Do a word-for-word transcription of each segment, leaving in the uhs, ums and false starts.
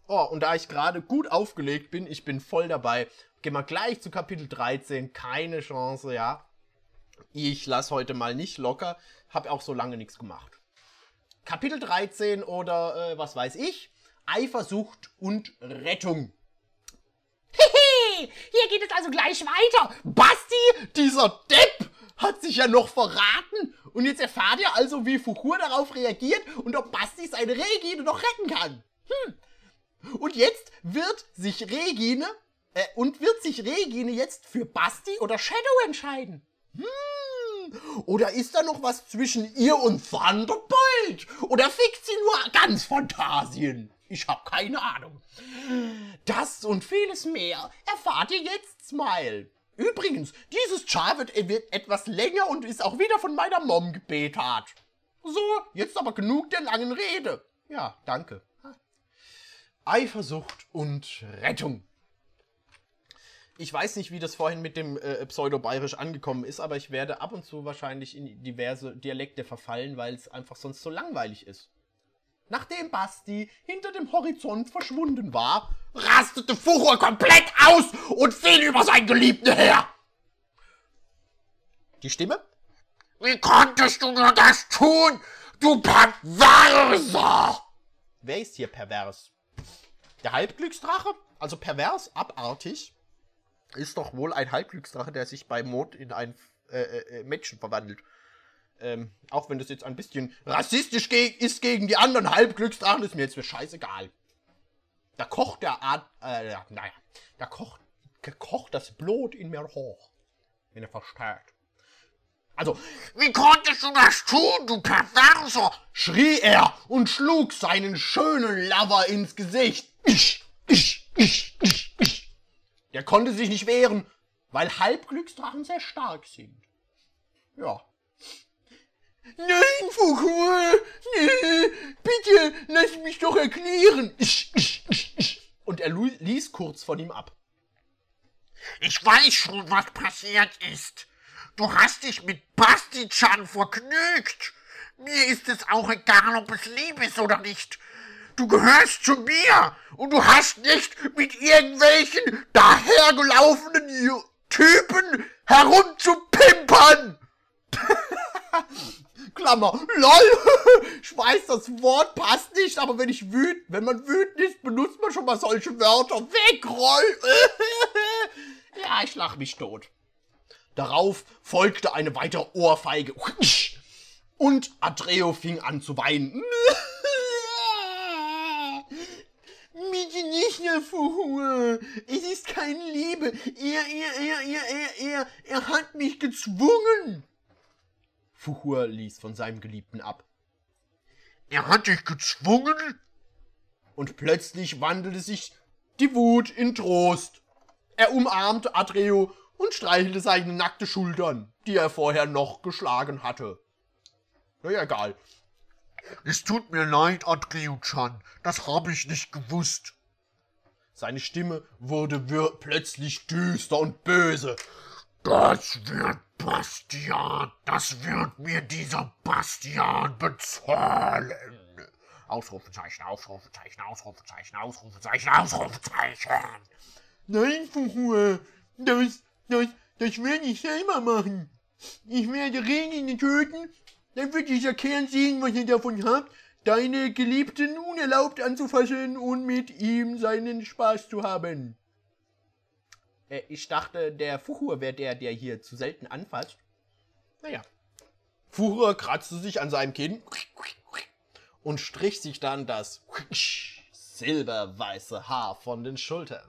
Oh, und da ich gerade gut aufgelegt bin, ich bin voll dabei. Gehen wir gleich zu Kapitel dreizehn. Keine Chance, ja. Ich lasse heute mal nicht locker. Hab auch so lange nichts gemacht. Kapitel dreizehn oder äh, was weiß ich. Eifersucht und Rettung. Hehe, hier geht es also gleich weiter. Basti, dieser Depp, hat sich ja noch verraten. Und jetzt erfahrt ihr also, wie Fuchur darauf reagiert und ob Basti seine Regine noch retten kann. Hm. Und jetzt wird sich Regine, äh, und wird sich Regine jetzt für Basti oder Shadow entscheiden. Hm. Oder ist da noch was zwischen ihr und Thunderbolt? Oder fickt sie nur ganz Fantasien? Ich hab keine Ahnung. Das und vieles mehr erfahrt ihr jetzt, Smile. Übrigens, dieses Char wird, wird etwas länger und ist auch wieder von meiner Mom gebetert. So, jetzt aber genug der langen Rede. Ja, danke. Eifersucht und Rettung. Ich weiß nicht, wie das vorhin mit dem äh, Pseudo-Bayerisch angekommen ist, aber ich werde ab und zu wahrscheinlich in diverse Dialekte verfallen, weil es einfach sonst so langweilig ist. Nachdem Basti hinter dem Horizont verschwunden war, rastete Fuchur komplett aus und fiel über seinen Geliebten her. Die Stimme? Wie konntest du nur das tun, du Perverser? Wer ist hier pervers? Der Halbglücksdrache? Also pervers, abartig, ist doch wohl ein Halbglücksdrache, der sich bei Mond in ein äh, äh, Mädchen verwandelt. Ähm, auch wenn das jetzt ein bisschen rassistisch ge- ist gegen die anderen Halbglücksdrachen, ist mir jetzt scheißegal. Da kocht der Art, äh, naja, da kocht, kocht das Blut in mir hoch, wenn er versteht. Also, wie konntest du das tun, du Perverser? Schrie er und schlug seinen schönen Lover ins Gesicht. Ich, ich, ich, ich, ich. Der konnte sich nicht wehren, weil Halbglücksdrachen sehr stark sind. Ja. Nein, Fuchur, nee, bitte, lass mich doch erklären. Ich, ich, ich, ich. Und er ließ kurz von ihm ab. Ich weiß schon, was passiert ist. Du hast dich mit Basti-chan vergnügt. Mir ist es auch egal, ob es Liebe ist oder nicht. Du gehörst zu mir und du hast nicht mit irgendwelchen dahergelaufenen Typen herumzupimpern. Klammer, lol, ich weiß, das Wort passt nicht, aber wenn ich wütend, wenn man wütend ist, benutzt man schon mal solche Wörter. Wegroll! Ja, ich lach mich tot. Darauf folgte eine weitere Ohrfeige. Und Atreo fing an zu weinen. Bitte nicht, Herr Fuchur. Es ist keine Liebe. Er, er, er, er, er, er, er hat mich gezwungen. Fuchur ließ von seinem Geliebten ab. Er hat dich gezwungen? Und plötzlich wandelte sich die Wut in Trost. Er umarmte Atreo und streichelte seine nackte Schultern, die er vorher noch geschlagen hatte. Na ja, egal. Es tut mir leid, Atreo-chan, das habe ich nicht gewusst. Seine Stimme wurde wir- plötzlich düster und böse. Das wird Bastian, das wird mir dieser Bastian bezahlen. Ausrufezeichen, Ausrufezeichen, Ausrufezeichen, Ausrufezeichen, Ausrufezeichen. Nein, Fuchur, das, das, das werde ich selber machen. Ich werde Regine töten, dann wird dieser Kerl sehen, was ihr davon habt, deine Geliebten unerlaubt anzufassen und mit ihm seinen Spaß zu haben. Äh, ich dachte, der Fuchur wäre der, der hier zu selten anfasst. Naja. Fuchur kratzte sich an seinem Kinn und strich sich dann das silberweiße Haar von den Schultern.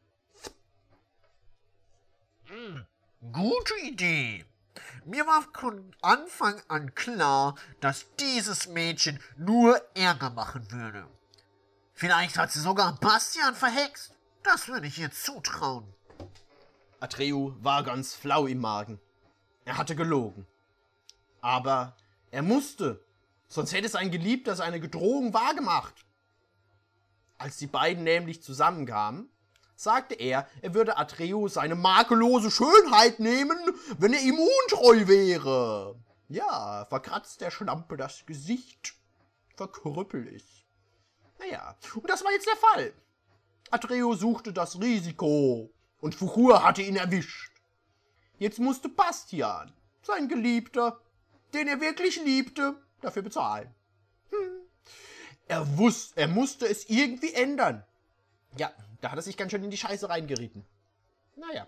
Hm, gute Idee. Mir war von Anfang an klar, dass dieses Mädchen nur Ärger machen würde. Vielleicht hat sie sogar Bastian verhext. Das würde ich ihr zutrauen. Atreo war ganz flau im Magen. Er hatte gelogen. Aber er musste, sonst hätte sein Geliebter seine Drohung wahrgemacht. Als die beiden nämlich zusammenkamen, sagte er, er würde Atreo seine makellose Schönheit nehmen, wenn er ihm untreu wäre. Ja, verkratzt der Schlampe das Gesicht, verkrüppelt ist. Naja, und das war jetzt der Fall. Atreo suchte das Risiko und Fuchur hatte ihn erwischt. Jetzt musste Bastian, sein Geliebter, den er wirklich liebte, dafür bezahlen. Hm. Er wusste, er musste es irgendwie ändern. Ja, da hat er sich ganz schön in die Scheiße reingerieten. Naja.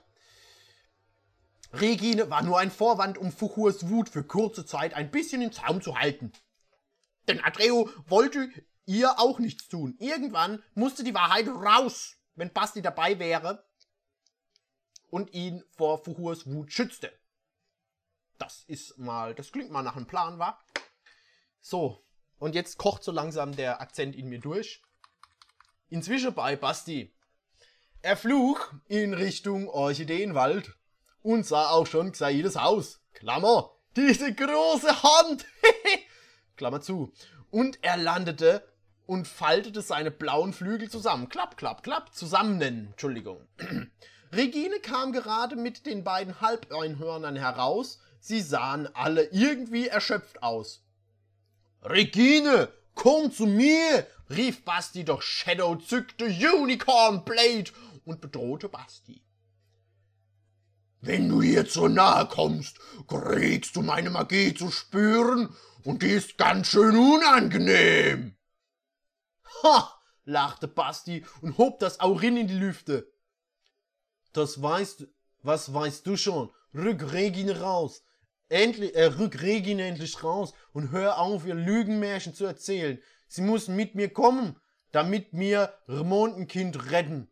Regine war nur ein Vorwand, um Fuchurs Wut für kurze Zeit ein bisschen im Zaum zu halten. Denn Atreo wollte ihr auch nichts tun. Irgendwann musste die Wahrheit raus, wenn Basti dabei wäre und ihn vor Fuchurs Wut schützte. Das ist mal, das klingt mal nach einem Plan, wa? So, und jetzt kocht so langsam der Akzent in mir durch. Inzwischen bei Basti. Er flog in Richtung Orchideenwald und sah auch schon Xaides Haus. Klammer, diese große Hand. Klammer zu. Und er landete und faltete seine blauen Flügel zusammen. Klapp, klapp, klapp, zusammen. Entschuldigung. Regine kam gerade mit den beiden Halbeinhörnern heraus. Sie sahen alle irgendwie erschöpft aus. Regine, komm zu mir, rief Basti, doch Shadow zückte Unicorn Blade und bedrohte Basti. Wenn du hier zu nahe kommst, kriegst du meine Magie zu spüren und die ist ganz schön unangenehm. Ha, lachte Basti und hob das Aurin in die Lüfte. Das weißt, was weißt du schon? Rück Regine raus. Endlich, äh, rück Regine endlich raus und hör auf, ihr Lügenmärchen zu erzählen. Sie muss mit mir kommen, damit wir Mondenkind retten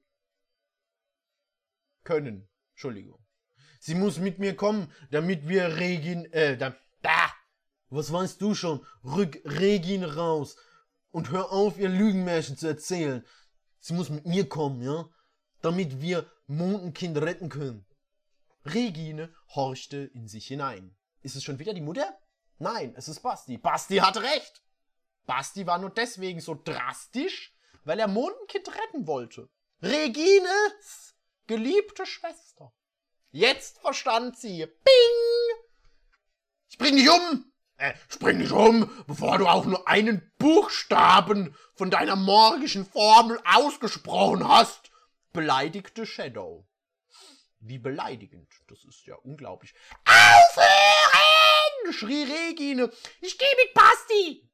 können. Entschuldigung. Sie muss mit mir kommen, damit wir Regine, äh, da, da, was weißt du schon? Rück Regine raus und hör auf, ihr Lügenmärchen zu erzählen. Sie muss mit mir kommen, ja, damit wir Mondenkind retten können. Regine horchte in sich hinein. Ist es schon wieder die Mutter? Nein, es ist Basti. Basti hatte recht. Basti war nur deswegen so drastisch, weil er Mondenkind retten wollte. Regines geliebte Schwester. Jetzt verstand sie. Bing! Ich bring dich um! Äh, spring dich um, bevor du auch nur einen Buchstaben von deiner morgischen Formel ausgesprochen hast, beleidigte Shadow. Wie beleidigend, das ist ja unglaublich. Aufhören! Schrie Regine. Ich gehe mit Basti.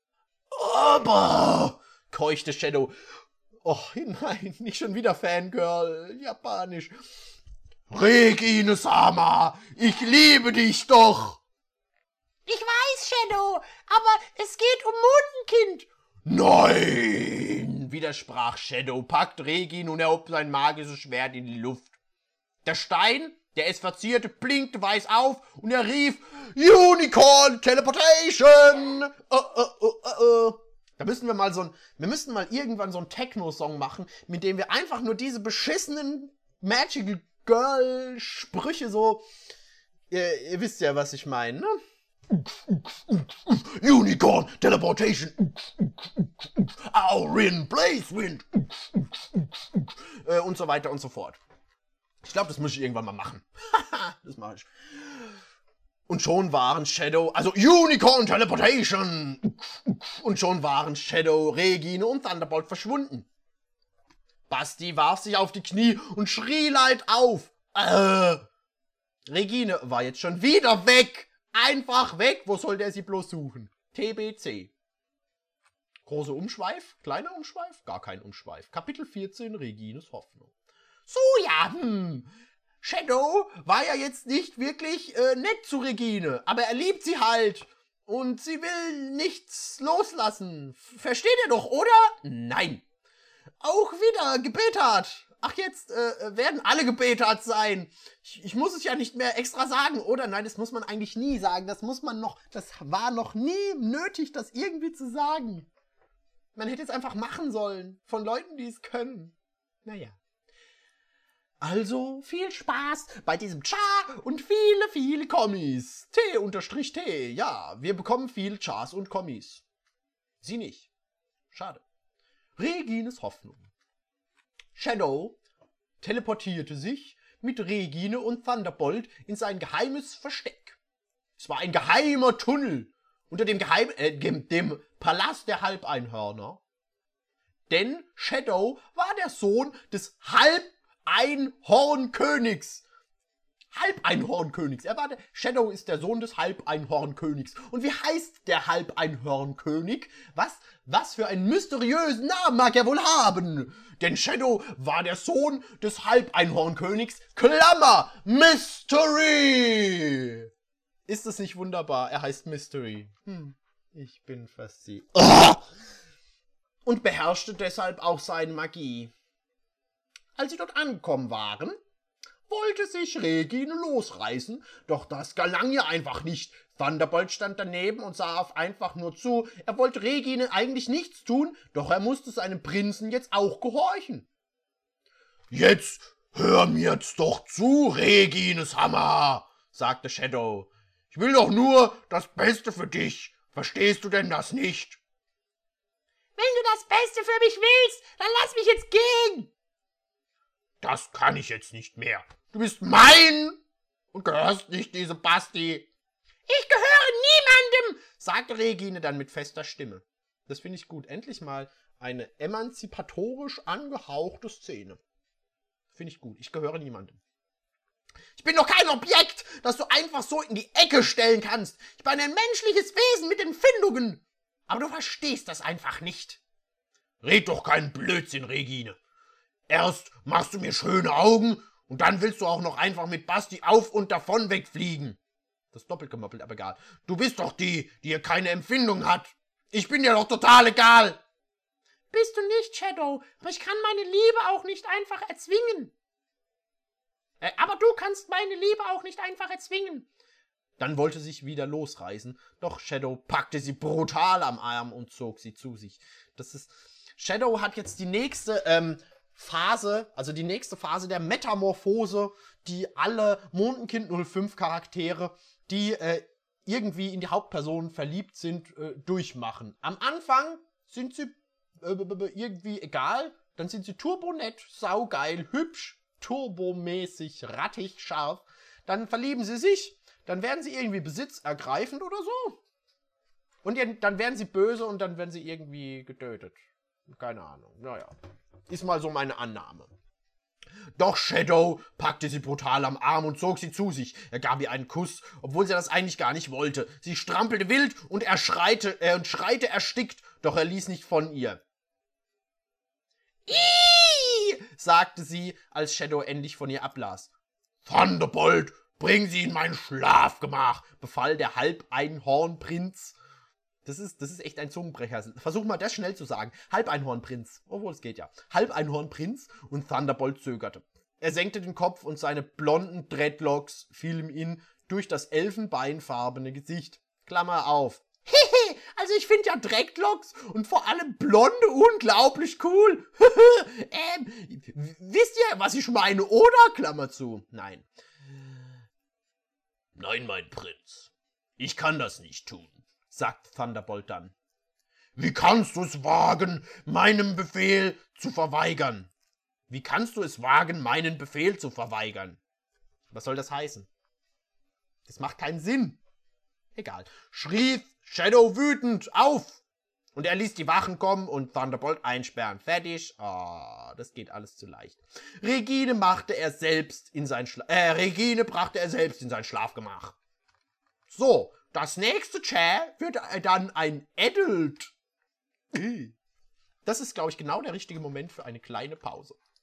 Aber, keuchte Shadow. Och nein, nicht schon wieder Fangirl, japanisch. Regine-sama, ich liebe dich doch. Ich weiß, Shadow, aber es geht um Mondenkind. Nein, widersprach Shadow, packt Regine und erhob sein magisches Schwert in die Luft. Der Stein, der es verzierte, blinkte weiß auf und er rief Unicorn Teleportation. Oh, oh, oh, oh, oh. Da müssen wir mal so ein, wir müssten mal irgendwann so einen Techno-Song machen, mit dem wir einfach nur diese beschissenen Magical Girl Sprüche so, ihr, ihr wisst ja, was ich meine, ne? Unicorn Teleportation. Aurin Blaze Wind. Und so weiter und so fort. Ich glaube, das muss ich irgendwann mal machen. Das mache ich. Und schon waren Shadow, also Unicorn Teleportation. Und schon waren Shadow, Regine und Thunderbolt verschwunden. Basti warf sich auf die Knie und schrie laut auf. Äh. Regine war jetzt schon wieder weg. Einfach weg. Wo soll der sie bloß suchen? T B C. Großer Umschweif? Kleiner Umschweif? Gar kein Umschweif. Kapitel vierzehn, Regines Hoffnung. So, ja, hm. Shadow war ja jetzt nicht wirklich äh, nett zu Regine, aber er liebt sie halt. Und sie will nichts loslassen. Versteht ihr doch, oder? Nein. Auch wieder gebetert. Ach, jetzt äh, werden alle gebetert sein. Ich, ich muss es ja nicht mehr extra sagen, oder? Nein, das muss man eigentlich nie sagen. Das muss man noch, das war noch nie nötig, das irgendwie zu sagen. Man hätte es einfach machen sollen. Von Leuten, die es können. Naja. Also viel Spaß bei diesem Cha und viele, viele Kommis. T unterstrich T. Ja, wir bekommen viel Chas und Kommis. Sie nicht. Schade. Regines Hoffnung. Shadow teleportierte sich mit Regine und Thunderbolt in sein geheimes Versteck. Es war ein geheimer Tunnel unter dem, Geheim äh, dem, dem Palast der Halbeinhörner. Denn Shadow war der Sohn des Halbeinhornkönigs. Halbeinhornkönigs. Er war der, Shadow ist der Sohn des Halbeinhornkönigs. Und wie heißt der Halbeinhornkönig? Was, was für einen mysteriösen Namen mag er wohl haben? Denn Shadow war der Sohn des Halbeinhornkönigs. Klammer, Mystery. Ist es nicht wunderbar? Er heißt Mystery. Hm, ich bin fasziniert. Und beherrschte deshalb auch seine Magie. Als sie dort angekommen waren, wollte sich Regine losreißen, doch das gelang ihr einfach nicht. Thunderbolt stand daneben und sah auf einfach nur zu. Er wollte Regine eigentlich nichts tun, doch er musste seinem Prinzen jetzt auch gehorchen. »Jetzt hör mir jetzt doch zu, Regines Hammer«, sagte Shadow. »Ich will doch nur das Beste für dich. Verstehst du denn das nicht?« »Wenn du das Beste für mich willst, dann lass mich jetzt gehen!« »Das kann ich jetzt nicht mehr. Du bist mein und gehörst nicht diesem Basti.« »Ich gehöre niemandem«, sagte Regine dann mit fester Stimme. Das finde ich gut. Endlich mal eine emanzipatorisch angehauchte Szene. Finde ich gut. Ich gehöre niemandem. Ich bin doch kein Objekt, das du einfach so in die Ecke stellen kannst. Ich bin ein menschliches Wesen mit Empfindungen. Aber du verstehst das einfach nicht. Red doch keinen Blödsinn, Regine. Erst machst du mir schöne Augen und dann willst du auch noch einfach mit Basti auf und davon wegfliegen. Das ist doppelt gemoppelt, aber egal. Du bist doch die, die hier keine Empfindung hat. Ich bin dir doch total egal. Bist du nicht, Shadow, aber ich kann meine Liebe auch nicht einfach erzwingen. Äh, aber du kannst meine Liebe auch nicht einfach erzwingen. Dann wollte sie sich wieder losreißen, doch Shadow packte sie brutal am Arm und zog sie zu sich. Das ist, Shadow hat jetzt die nächste ähm, Phase, also die nächste Phase der Metamorphose, die alle Mondenkind null fünf Charaktere, die äh, irgendwie in die Hauptpersonen verliebt sind, äh, durchmachen. Am Anfang sind sie äh, irgendwie egal, dann sind sie turbonett, saugeil, hübsch, turbomäßig, rattig, scharf. Dann verlieben sie sich, dann werden sie irgendwie besitzergreifend oder so. Und dann werden sie böse und dann werden sie irgendwie getötet. Keine Ahnung, naja. Ist mal so meine Annahme. Doch Shadow packte sie brutal am Arm und zog sie zu sich. Er gab ihr einen Kuss, obwohl sie das eigentlich gar nicht wollte. Sie strampelte wild und er schreite, äh, und schreite erstickt, doch er ließ nicht von ihr. Ihhh, sagte sie, als Shadow endlich von ihr ablas. Thunderbolt, bring sie in mein Schlafgemach, befahl der Halbeinhornprinz. Das ist, das ist echt ein Zungenbrecher. Versuch mal das schnell zu sagen. Halbeinhornprinz. Obwohl, es geht ja. Halbeinhornprinz und Thunderbolt zögerte. Er senkte den Kopf und seine blonden Dreadlocks fielen ihm durch das elfenbeinfarbene Gesicht. Klammer auf. Hehe, also ich finde ja Dreadlocks und vor allem Blonde unglaublich cool. ähm, wisst ihr, was ich meine, oder? Klammer zu. Nein. Nein, mein Prinz. Ich kann das nicht tun, sagt Thunderbolt dann. Wie kannst du es wagen, meinem Befehl zu verweigern? Wie kannst du es wagen, meinen Befehl zu verweigern? Was soll das heißen? Das macht keinen Sinn. Egal. Schrie Shadow wütend auf. Und er ließ die Wachen kommen und Thunderbolt einsperren. Fertig. Ah, oh, das geht alles zu leicht. Regine machte er selbst in sein Schla äh, Regine brachte er selbst in sein Schlafgemach. So. Das nächste Cha wird dann ein Adult. Das ist, glaube ich, genau der richtige Moment für eine kleine Pause.